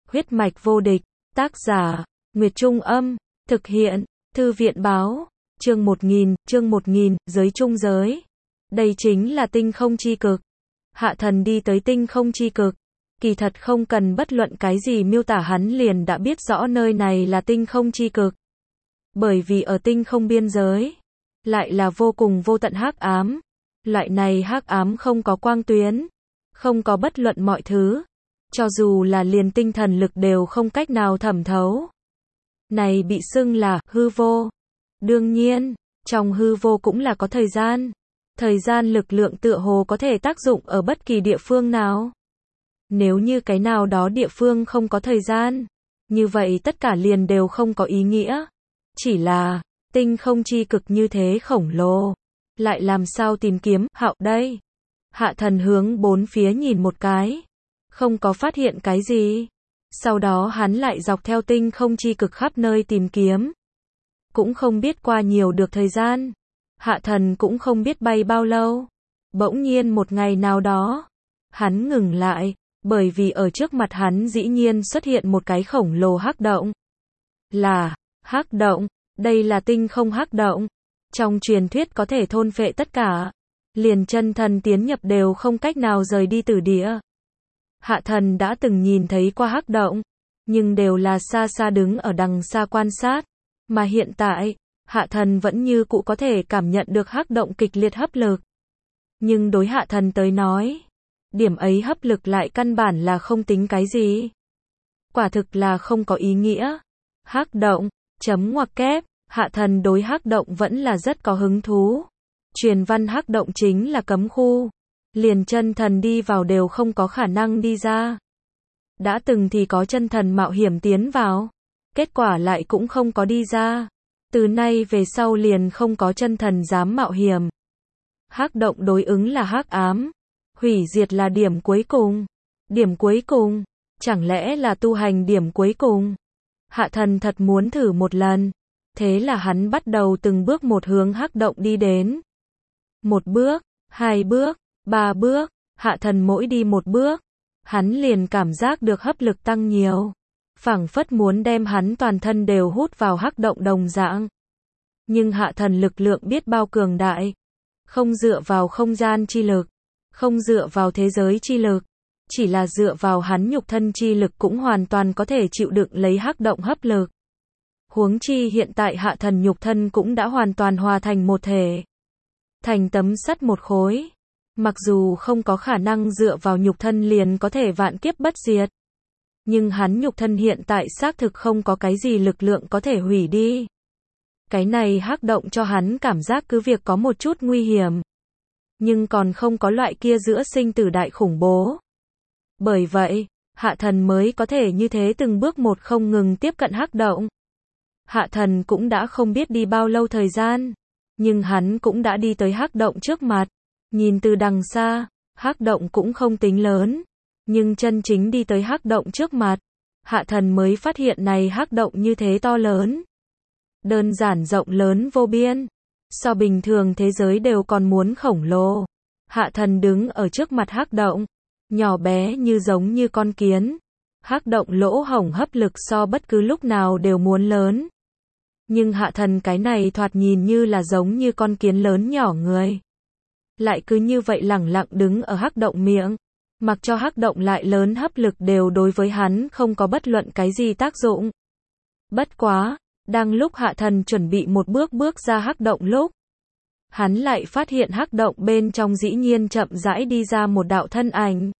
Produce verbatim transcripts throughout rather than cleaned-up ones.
Huyết mạch vô địch, tác giả, Nguyệt Trung Âm, thực hiện, Thư viện báo, chương một nghìn, chương một nghìn, giới trung giới. Đây chính là tinh không chi cực. Hạ thần đi tới tinh không chi cực. Kỳ thật không cần bất luận cái gì miêu tả hắn liền đã biết rõ nơi này là tinh không chi cực. Bởi vì ở tinh không biên giới, lại là vô cùng vô tận hắc ám. Loại này hắc ám không có quang tuyến, không có bất luận mọi thứ. Cho dù là liền tinh thần lực đều không cách nào thẩm thấu. Này bị xưng là hư vô. Đương nhiên, trong hư vô cũng là có thời gian. Thời gian lực lượng tựa hồ có thể tác dụng ở bất kỳ địa phương nào. Nếu như cái nào đó địa phương không có thời gian, như vậy tất cả liền đều không có ý nghĩa. Chỉ là, tinh không chi cực như thế khổng lồ. Lại làm sao tìm kiếm hạo đây? Hạ thần hướng bốn phía nhìn một cái. Không có phát hiện cái gì. Sau đó hắn lại dọc theo tinh không chi cực khắp nơi tìm kiếm. Cũng không biết qua nhiều được thời gian. Hạ thần cũng không biết bay bao lâu. Bỗng nhiên một ngày nào đó, hắn ngừng lại, bởi vì ở trước mặt hắn dĩ nhiên xuất hiện một cái khổng lồ hắc động. Là, hắc động, đây là tinh không hắc động. Trong truyền thuyết có thể thôn phệ tất cả. Liền chân thần tiến nhập đều không cách nào rời đi từ địa. Hạ thần đã từng nhìn thấy qua hắc động, nhưng đều là xa xa đứng ở đằng xa quan sát. Mà hiện tại, hạ thần vẫn như cũ có thể cảm nhận được hắc động kịch liệt hấp lực. Nhưng đối hạ thần tới nói, điểm ấy hấp lực lại căn bản là không tính cái gì. Quả thực là không có ý nghĩa. Hắc động, chấm ngoặc kép, hạ thần đối hắc động vẫn là rất có hứng thú. Truyền văn hắc động chính là cấm khu. Liền chân thần đi vào đều không có khả năng đi ra. Đã từng thì có chân thần mạo hiểm tiến vào. Kết quả lại cũng không có đi ra. Từ nay về sau liền không có chân thần dám mạo hiểm. Hắc động đối ứng là hắc ám. Hủy diệt là điểm cuối cùng. Điểm cuối cùng. Chẳng lẽ là tu hành điểm cuối cùng? Hạ thần thật muốn thử một lần. Thế là hắn bắt đầu từng bước một hướng hắc động đi đến. Một bước, hai bước, ba bước, hạ thần mỗi đi một bước, hắn liền cảm giác được hấp lực tăng nhiều. Phảng phất muốn đem hắn toàn thân đều hút vào hắc động đồng dạng. Nhưng hạ thần lực lượng biết bao cường đại. Không dựa vào không gian chi lực, không dựa vào thế giới chi lực, chỉ là dựa vào hắn nhục thân chi lực cũng hoàn toàn có thể chịu đựng lấy hắc động hấp lực. Huống chi hiện tại hạ thần nhục thân cũng đã hoàn toàn hòa thành một thể. Thành tấm sắt một khối. Mặc dù không có khả năng dựa vào nhục thân liền có thể vạn kiếp bất diệt. Nhưng hắn nhục thân hiện tại xác thực không có cái gì lực lượng có thể hủy đi. Cái này hắc động cho hắn cảm giác cứ việc có một chút nguy hiểm. Nhưng còn không có loại kia giữa sinh tử đại khủng bố. Bởi vậy, hạ thần mới có thể như thế từng bước một không ngừng tiếp cận hắc động. Hạ thần cũng đã không biết đi bao lâu thời gian. Nhưng hắn cũng đã đi tới hắc động trước mặt. Nhìn từ đằng xa, hắc động cũng không tính lớn. Nhưng chân chính đi tới hắc động trước mặt, hạ thần mới phát hiện này hắc động như thế to lớn. Đơn giản rộng lớn vô biên. So bình thường thế giới đều còn muốn khổng lồ. Hạ thần đứng ở trước mặt hắc động. Nhỏ bé như giống như con kiến. Hắc động lỗ hổng hấp lực so bất cứ lúc nào đều muốn lớn. Nhưng hạ thần cái này thoạt nhìn như là giống như con kiến lớn nhỏ người. Lại cứ như vậy lẳng lặng đứng ở hắc động miệng. Mặc cho hắc động lại lớn hấp lực đều đối với hắn không có bất luận cái gì tác dụng. Bất quá, đang lúc hạ thần chuẩn bị một bước bước ra hắc động lúc. Hắn lại phát hiện hắc động bên trong dĩ nhiên chậm rãi đi ra một đạo thân ảnh.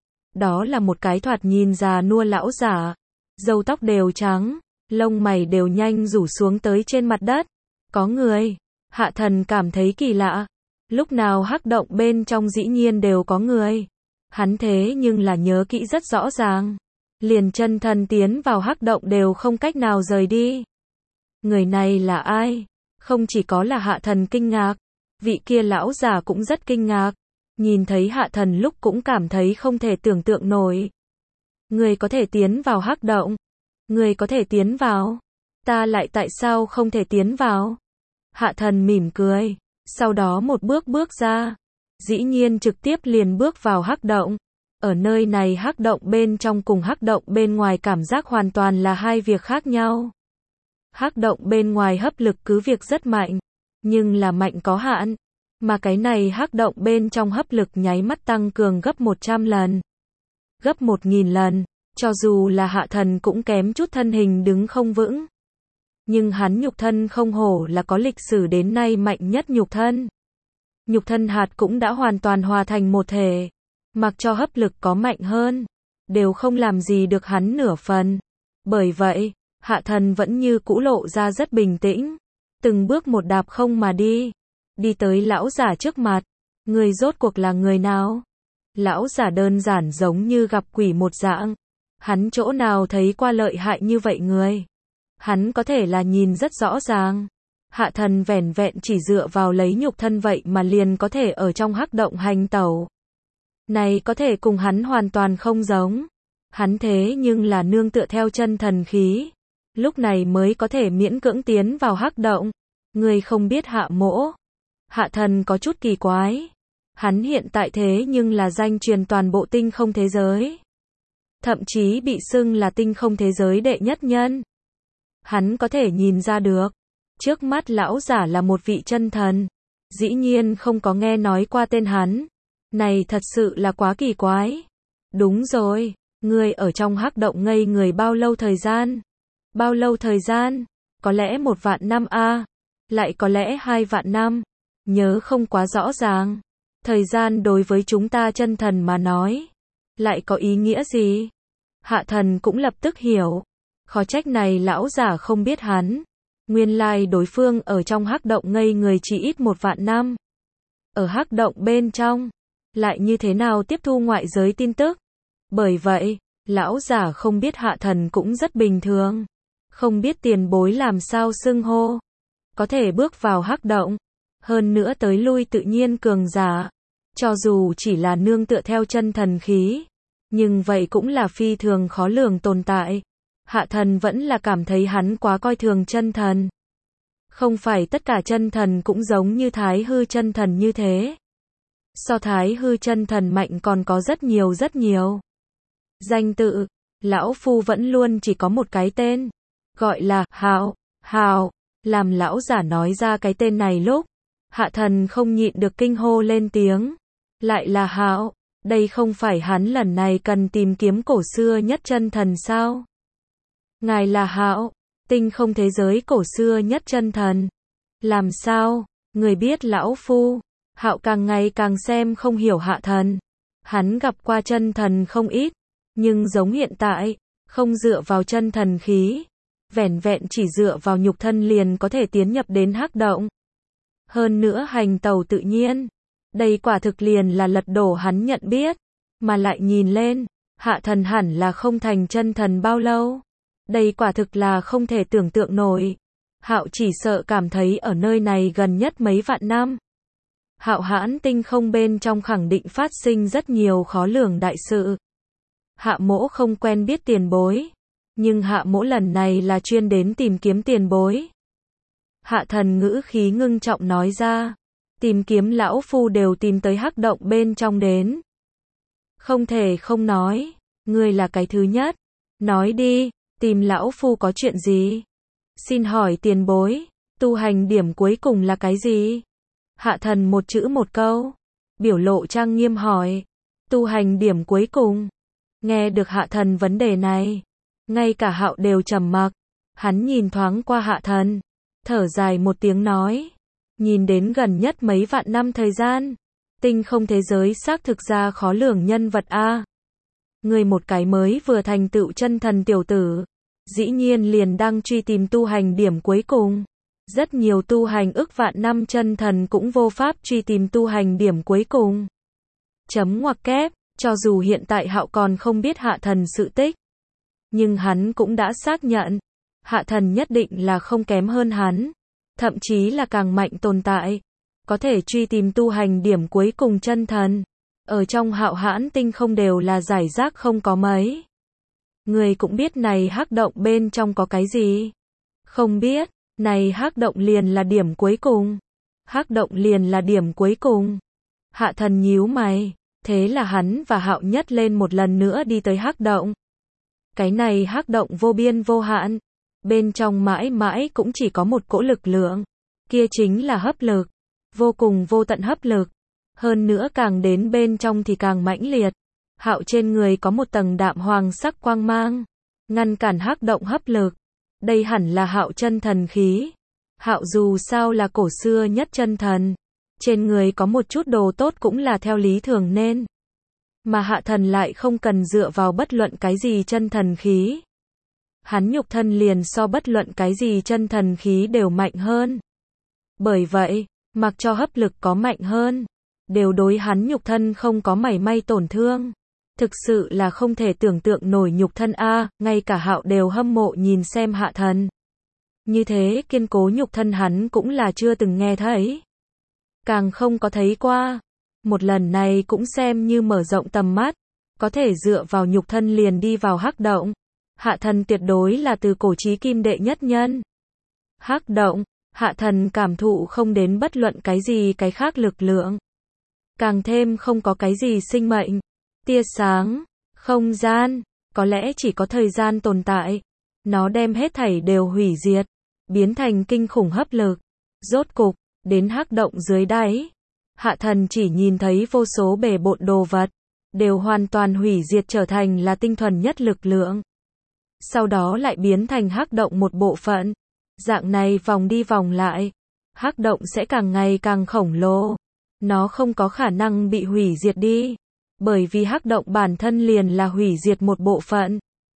Đó là một cái thoạt nhìn già nua lão giả. Râu tóc đều trắng, lông mày đều nhanh rủ xuống tới trên mặt đất. Có người. Hạ thần cảm thấy kỳ lạ. Lúc nào hắc động bên trong dĩ nhiên đều có người. Hắn thế nhưng là nhớ kỹ rất rõ ràng. Liền chân thần tiến vào hắc động đều không cách nào rời đi. Người này là ai? Không chỉ có là hạ thần kinh ngạc. Vị kia lão già cũng rất kinh ngạc. Nhìn thấy hạ thần lúc cũng cảm thấy không thể tưởng tượng nổi. Người có thể tiến vào hắc động. Người có thể tiến vào. Ta lại tại sao không thể tiến vào? Hạ thần mỉm cười. Sau đó một bước bước ra. Dĩ nhiên trực tiếp liền bước vào hắc động. Ở nơi này hắc động bên trong cùng hắc động bên ngoài cảm giác hoàn toàn là hai việc khác nhau. Hắc động bên ngoài hấp lực cứ việc rất mạnh, nhưng là mạnh có hạn, mà cái này hắc động bên trong hấp lực nháy mắt tăng cường gấp một trăm lần, gấp một nghìn lần, cho dù là Hạ Thần cũng kém chút thân hình đứng không vững. Nhưng hắn nhục thân không hổ là có lịch sử đến nay mạnh nhất nhục thân. Nhục thân hạt cũng đã hoàn toàn hòa thành một thể, mặc cho hấp lực có mạnh hơn, đều không làm gì được hắn nửa phần. Bởi vậy, Hạ Thần vẫn như cũ lộ ra rất bình tĩnh, từng bước một đạp không mà đi, đi tới lão giả trước mặt. Người rốt cuộc là người nào? Lão giả đơn giản giống như gặp quỷ một dạng, hắn chỗ nào thấy qua lợi hại như vậy người? Hắn có thể là nhìn rất rõ ràng. Hạ Thần vẻn vẹn chỉ dựa vào lấy nhục thân vậy mà liền có thể ở trong hắc động hành tẩu. Này có thể cùng hắn hoàn toàn không giống. Hắn thế nhưng là nương tựa theo chân thần khí, lúc này mới có thể miễn cưỡng tiến vào hắc động. Người không biết Hạ Mỗ. Hạ Thần có chút kỳ quái. Hắn hiện tại thế nhưng là danh truyền toàn bộ tinh không thế giới. Thậm chí bị xưng là tinh không thế giới đệ nhất nhân. Hắn có thể nhìn ra được, trước mắt lão giả là một vị chân thần. Dĩ nhiên không có nghe nói qua tên hắn. Này thật sự là quá kỳ quái. Đúng rồi, ngươi ở trong hắc động ngây người bao lâu thời gian? Bao lâu thời gian? Có lẽ một vạn năm a, lại có lẽ hai vạn năm. Nhớ không quá rõ ràng. Thời gian đối với chúng ta chân thần mà nói, lại có ý nghĩa gì? Hạ Thần cũng lập tức hiểu. Khó trách này lão giả không biết hắn. Nguyên lai đối phương ở trong hắc động ngây người chỉ ít một vạn năm. Ở hắc động bên trong, lại như thế nào tiếp thu ngoại giới tin tức? Bởi vậy, lão giả không biết Hạ Thần cũng rất bình thường. Không biết tiền bối làm sao xưng hô. Có thể bước vào hắc động. Hơn nữa tới lui tự nhiên cường giả. Cho dù chỉ là nương tựa theo chân thần khí, nhưng vậy cũng là phi thường khó lường tồn tại. Hạ Thần vẫn là cảm thấy hắn quá coi thường chân thần. Không phải tất cả chân thần cũng giống như Thái Hư chân thần như thế. So Thái Hư chân thần mạnh còn có rất nhiều rất nhiều. Danh tự, lão phu vẫn luôn chỉ có một cái tên, gọi là Hạo, Hạo. Làm lão giả nói ra cái tên này lúc, Hạ Thần không nhịn được kinh hô lên tiếng. Lại là Hạo, đây không phải hắn lần này cần tìm kiếm cổ xưa nhất chân thần sao? Ngài là Hạo, tinh không thế giới cổ xưa nhất chân thần. Làm sao? Người biết lão phu? Hạo càng ngày càng xem không hiểu Hạ Thần. Hắn gặp qua chân thần không ít, nhưng giống hiện tại, không dựa vào chân thần khí, vẻn vẹn chỉ dựa vào nhục thân liền có thể tiến nhập đến hắc động. Hơn nữa hành tẩu tự nhiên. Đây quả thực liền là lật đổ hắn nhận biết, mà lại nhìn lên, Hạ Thần hẳn là không thành chân thần bao lâu. Đây quả thực là không thể tưởng tượng nổi. Hạo chỉ sợ cảm thấy ở nơi này gần nhất mấy vạn năm. Hạo hãn tinh không bên trong khẳng định phát sinh rất nhiều khó lường đại sự. Hạ Mỗ không quen biết tiền bối, nhưng Hạ Mỗ lần này là chuyên đến tìm kiếm tiền bối. Hạ Thần ngữ khí ngưng trọng nói ra. Tìm kiếm lão phu đều tìm tới hắc động bên trong đến. Không thể không nói, ngươi là cái thứ nhất. Nói đi, tìm lão phu có chuyện gì? Xin hỏi tiền bối, tu hành điểm cuối cùng là cái gì? Hạ Thần một chữ một câu, biểu lộ trang nghiêm hỏi. Tu hành điểm cuối cùng. Nghe được Hạ Thần vấn đề này, ngay cả Hạo đều trầm mặc. Hắn nhìn thoáng qua Hạ Thần, thở dài một tiếng nói. Nhìn đến gần nhất mấy vạn năm thời gian, tinh không thế giới xác thực ra khó lường nhân vật a. Người một cái mới vừa thành tựu chân thần tiểu tử, dĩ nhiên liền đang truy tìm tu hành điểm cuối cùng. Rất nhiều tu hành ức vạn năm chân thần cũng vô pháp truy tìm tu hành điểm cuối cùng. Chấm ngoặc kép, cho dù hiện tại Hạo còn không biết Hạ Thần sự tích, nhưng hắn cũng đã xác nhận, Hạ Thần nhất định là không kém hơn hắn. Thậm chí là càng mạnh tồn tại, có thể truy tìm tu hành điểm cuối cùng chân thần. Ở trong Hạo hãn tinh không đều là giải rác không có mấy. Người cũng biết này hắc động bên trong có cái gì? Không biết, này hắc động liền là điểm cuối cùng. Hắc động liền là điểm cuối cùng. Hạ Thần nhíu mày, Thế là hắn và Hạo Nhất lên một lần nữa đi tới hắc động. Cái này hắc động vô biên vô hạn. Bên trong mãi mãi cũng chỉ có một cỗ lực lượng. Kia chính là hấp lực. Vô cùng vô tận hấp lực. Hơn nữa càng đến bên trong thì càng mãnh liệt. Hạo trên người có một tầng đạm hoàng sắc quang mang. Ngăn cản hắc động hấp lực. Đây hẳn là Hạo chân thần khí. Hạo dù sao là cổ xưa nhất chân thần. Trên người có một chút đồ tốt cũng là theo lý thường nên. Mà Hạ Thần lại không cần dựa vào bất luận cái gì chân thần khí. Hắn nhục thân liền so bất luận cái gì chân thần khí đều mạnh hơn. Bởi vậy, mặc cho hấp lực có mạnh hơn, đều đối hắn nhục thân không có mảy may tổn thương. Thực sự là không thể tưởng tượng nổi nhục thân a, ngay cả Hạo đều hâm mộ nhìn xem Hạ Thần. Như thế kiên cố nhục thân hắn cũng là chưa từng nghe thấy. Càng không có thấy qua. Một lần này cũng xem như mở rộng tầm mắt. Có thể dựa vào nhục thân liền đi vào hắc động. Hạ Thần tuyệt đối là từ cổ chí kim đệ nhất nhân. Hắc động, Hạ Thần cảm thụ không đến bất luận cái gì cái khác lực lượng. Càng thêm không có cái gì sinh mệnh. Tia sáng, không gian, có lẽ chỉ có thời gian tồn tại. Nó đem hết thảy đều hủy diệt, biến thành kinh khủng hấp lực. Rốt cục, đến hắc động dưới đáy. Hạ Thần chỉ nhìn thấy vô số bề bộn đồ vật, đều hoàn toàn hủy diệt trở thành là tinh thuần nhất lực lượng. Sau đó lại biến thành hắc động một bộ phận. Dạng này vòng đi vòng lại, hắc động sẽ càng ngày càng khổng lồ. Nó không có khả năng bị hủy diệt đi, bởi vì hắc động bản thân liền là hủy diệt một bộ phận.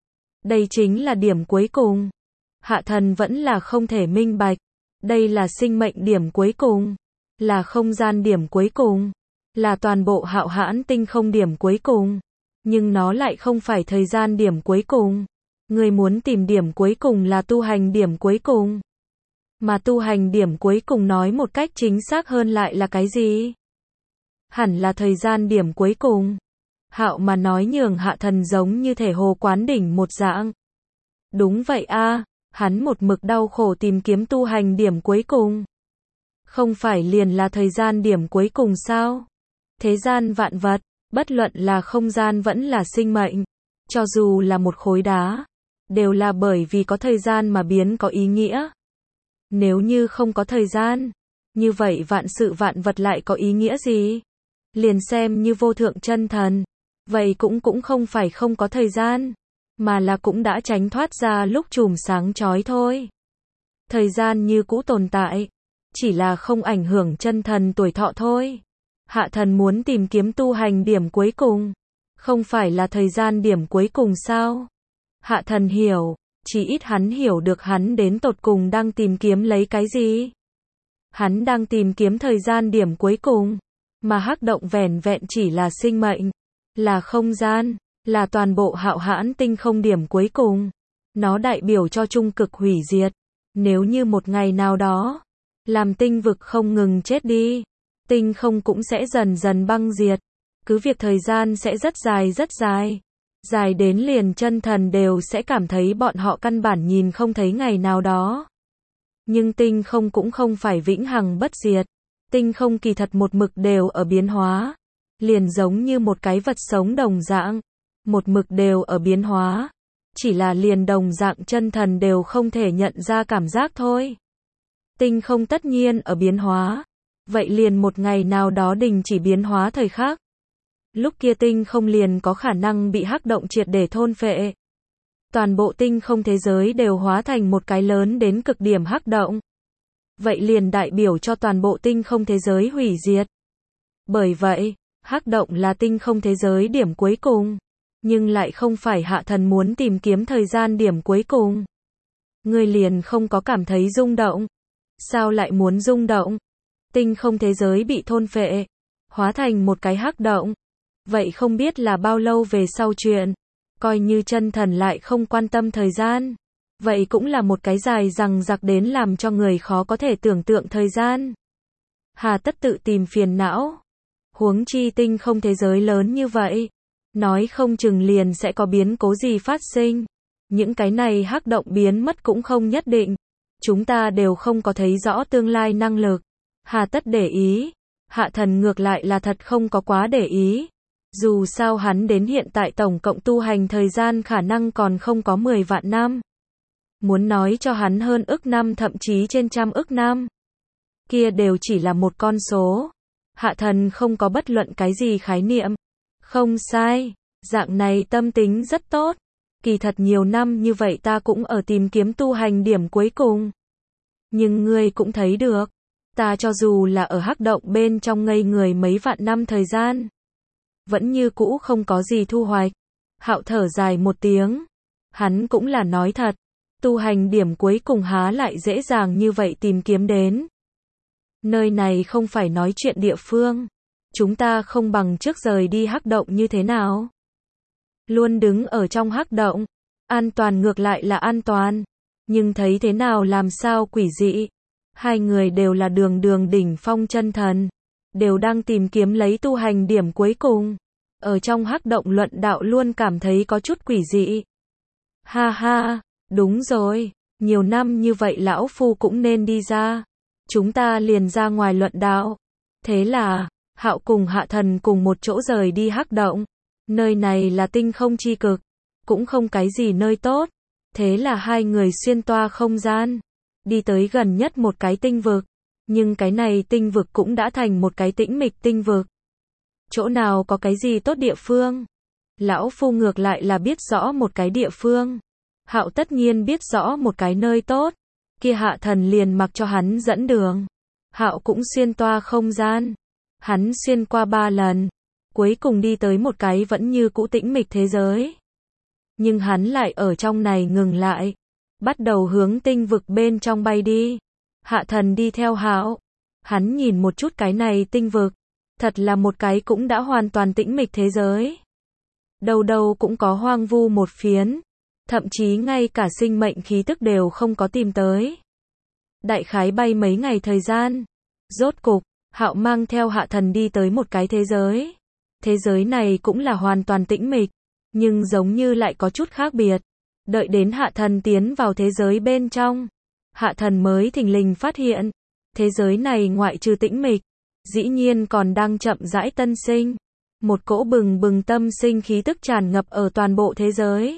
Đây chính là điểm cuối cùng. Hạ Thần vẫn là không thể minh bạch. Đây là sinh mệnh điểm cuối cùng, là không gian điểm cuối cùng, là toàn bộ Hạo Hãn tinh không điểm cuối cùng. Nhưng nó lại không phải thời gian điểm cuối cùng. Người muốn tìm điểm cuối cùng là tu hành điểm cuối cùng. Mà tu hành điểm cuối cùng nói một cách chính xác hơn lại là cái gì? Hẳn là thời gian điểm cuối cùng. Hạo mà nói nhường Hạ Thần giống như thể hồ quán đỉnh một dạng. Đúng vậy a, hắn một mực đau khổ tìm kiếm tu hành điểm cuối cùng. Không phải liền là thời gian điểm cuối cùng sao? Thế gian vạn vật, bất luận là không gian vẫn là sinh mệnh, cho dù là một khối đá, đều là bởi vì có thời gian mà biến có ý nghĩa. Nếu như không có thời gian, như vậy vạn sự vạn vật lại có ý nghĩa gì? Liền xem như vô thượng chân thần, vậy cũng cũng không phải không có thời gian, mà là cũng đã tránh thoát ra lúc chùm sáng chói thôi. Thời gian như cũ tồn tại, chỉ là không ảnh hưởng chân thần tuổi thọ thôi. Hạ Thần muốn tìm kiếm tu hành điểm cuối cùng, không phải là thời gian điểm cuối cùng sao? Hạ Thần hiểu, chỉ ít hắn hiểu được hắn đến tột cùng đang tìm kiếm lấy cái gì. Hắn đang tìm kiếm thời gian điểm cuối cùng, mà hắc động vẻn vẹn chỉ là sinh mệnh, là không gian, là toàn bộ Hạo Hãn tinh không điểm cuối cùng. Nó đại biểu cho trung cực hủy diệt. Nếu như một ngày nào đó, làm tinh vực không ngừng chết đi, tinh không cũng sẽ dần dần băng diệt. Cứ việc thời gian sẽ rất dài rất dài. Dài đến liền chân thần đều sẽ cảm thấy bọn họ căn bản nhìn không thấy ngày nào đó. Nhưng tinh không cũng không phải vĩnh hằng bất diệt. Tinh không kỳ thật một mực đều ở biến hóa. Liền giống như một cái vật sống đồng dạng. Một mực đều ở biến hóa. Chỉ là liền đồng dạng chân thần đều không thể nhận ra cảm giác thôi. Tinh không tất nhiên ở biến hóa. Vậy liền một ngày nào đó đình chỉ biến hóa thời khắc. Lúc kia tinh không liền có khả năng bị hắc động triệt để thôn phệ. Toàn bộ tinh không thế giới đều hóa thành một cái lớn đến cực điểm hắc động. Vậy liền đại biểu cho toàn bộ tinh không thế giới hủy diệt. Bởi vậy, hắc động là tinh không thế giới điểm cuối cùng. Nhưng lại không phải Hạ Thần muốn tìm kiếm thời gian điểm cuối cùng. Ngươi liền không có cảm thấy rung động. Sao lại muốn rung động? Tinh không thế giới bị thôn phệ, hóa thành một cái hắc động. Vậy không biết là bao lâu về sau chuyện. Coi như chân thần lại không quan tâm thời gian. Vậy cũng là một cái dài rằng giặc đến làm cho người khó có thể tưởng tượng thời gian. Hà tất tự tìm phiền não. Huống chi tinh không thế giới lớn như vậy. Nói không chừng liền sẽ có biến cố gì phát sinh. Những cái này hắc động biến mất cũng không nhất định. Chúng ta đều không có thấy rõ tương lai năng lực. Hà tất để ý. Hạ Thần ngược lại là thật không có quá để ý. Dù sao hắn đến hiện tại tổng cộng tu hành thời gian khả năng còn không có mười vạn năm. Muốn nói cho hắn hơn ức năm thậm chí trên trăm ức năm. Kia đều chỉ là một con số. Hạ thần không có bất luận cái gì khái niệm. Không sai, dạng này tâm tính rất tốt. Kỳ thật nhiều năm như vậy ta cũng ở tìm kiếm tu hành điểm cuối cùng. Nhưng ngươi cũng thấy được, ta cho dù là ở hắc động bên trong ngây người mấy vạn năm thời gian, vẫn như cũ không có gì thu hoạch. Hạo thở dài một tiếng. Hắn cũng là nói thật, tu hành điểm cuối cùng há lại dễ dàng như vậy tìm kiếm đến. Nơi này không phải nói chuyện địa phương. Chúng ta không bằng trước rời đi hắc động như thế nào? Luôn đứng ở trong hắc động, an toàn ngược lại là an toàn, nhưng thấy thế nào làm sao quỷ dị. Hai người đều là đường đường đỉnh phong chân thần, đều đang tìm kiếm lấy tu hành điểm cuối cùng. Ở trong hắc động luận đạo luôn cảm thấy có chút quỷ dị. Ha ha, đúng rồi, nhiều năm như vậy lão phu cũng nên đi ra. Chúng ta liền ra ngoài luận đạo. Thế là, Hạo cùng Hạ Thần cùng một chỗ rời đi hắc động. Nơi này là tinh không chi cực, cũng không cái gì nơi tốt. Thế là hai người xuyên toa không gian, đi tới gần nhất một cái tinh vực. Nhưng cái này tinh vực cũng đã thành một cái tĩnh mịch tinh vực. Chỗ nào có cái gì tốt địa phương? Lão phu ngược lại là biết rõ một cái địa phương. Hạo tất nhiên biết rõ một cái nơi tốt. Kia Hạ Thần liền mặc cho hắn dẫn đường. Hạo cũng xuyên toa không gian. Hắn xuyên qua ba lần, cuối cùng đi tới một cái vẫn như cũ tĩnh mịch thế giới. Nhưng hắn lại ở trong này ngừng lại, bắt đầu hướng tinh vực bên trong bay đi. Hạ Thần đi theo Hạo. Hắn nhìn một chút cái này tinh vực, thật là một cái cũng đã hoàn toàn tĩnh mịch thế giới. Đâu đâu cũng có hoang vu một phiến, thậm chí ngay cả sinh mệnh khí tức đều không có tìm tới. Đại khái bay mấy ngày thời gian, rốt cục, Hạo mang theo Hạ Thần đi tới một cái thế giới. Thế giới này cũng là hoàn toàn tĩnh mịch, nhưng giống như lại có chút khác biệt. Đợi đến Hạ Thần tiến vào thế giới bên trong, Hạ Thần mới thình lình phát hiện, thế giới này ngoại trừ tĩnh mịch, dĩ nhiên còn đang chậm rãi tân sinh. Một cỗ bừng bừng tâm sinh khí tức tràn ngập ở toàn bộ thế giới.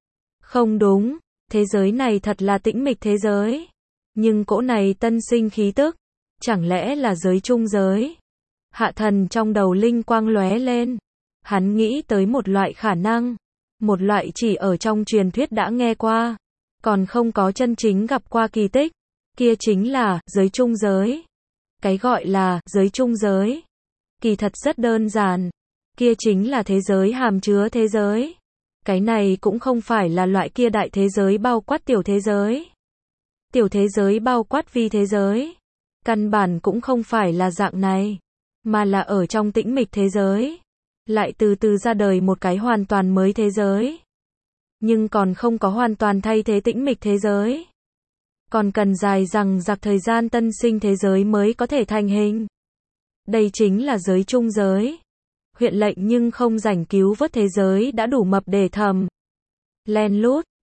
Không đúng, thế giới này thật là tĩnh mịch thế giới. Nhưng cỗ này tân sinh khí tức, chẳng lẽ là giới trung giới? Hạ Thần trong đầu linh quang lóe lên. Hắn nghĩ tới một loại khả năng, một loại chỉ ở trong truyền thuyết đã nghe qua, còn không có chân chính gặp qua kỳ tích. Kia chính là giới trung giới. Cái gọi là giới trung giới, kỳ thật rất đơn giản. Kia chính là thế giới hàm chứa thế giới. Cái này cũng không phải là loại kia đại thế giới bao quát tiểu thế giới. Tiểu thế giới bao quát vi thế giới. Căn bản cũng không phải là dạng này, mà là ở trong tĩnh mịch thế giới, lại từ từ ra đời một cái hoàn toàn mới thế giới. Nhưng còn không có hoàn toàn thay thế tĩnh mịch thế giới. Còn cần dài dằng dặc thời gian tân sinh thế giới mới có thể thành hình. Đây chính là giới trung giới. Huyện lệnh nhưng không rảnh cứu vớt thế giới đã đủ mập để thầm. Len lút,